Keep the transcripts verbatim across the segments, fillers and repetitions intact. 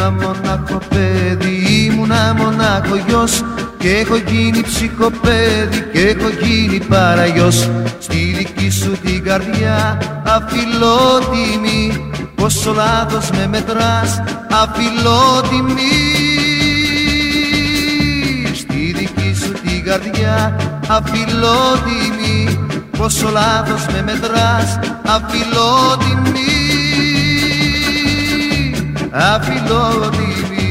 Ήμουνα μονάχο παιδί, ήμουνα μονάχο γιος και έχω γίνει ψυχοπαίδι και έχω γίνει παραγιός. Στη δική σου την καρδιά αφιλότιμη, πόσο λάθος με μετράς αφιλότιμη. Στη δική σου την καρδιά αφιλότιμη, πόσο λάθος με μετράς αφιλότιμη, αφιλότιμη.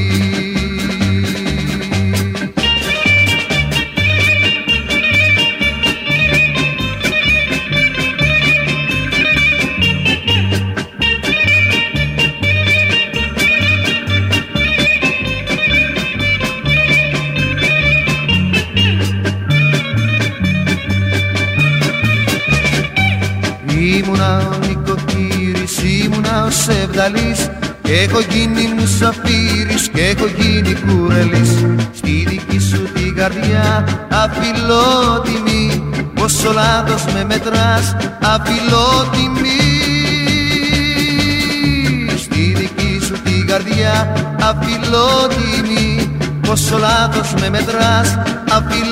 Ήμουνα ο νοικοκύρης, ήμουνα ο Σεβδαλής και έχω γίνει μουσαφίρης και έχω γίνει κουρελής. Στη δική σου την καρδιά αφιλότιμη, πόσο λάθος με μετράς αφιλότιμη. Στη δική σου την καρδιά αφιλότιμη, πόσο λάθος με μετράς αφιλότιμη.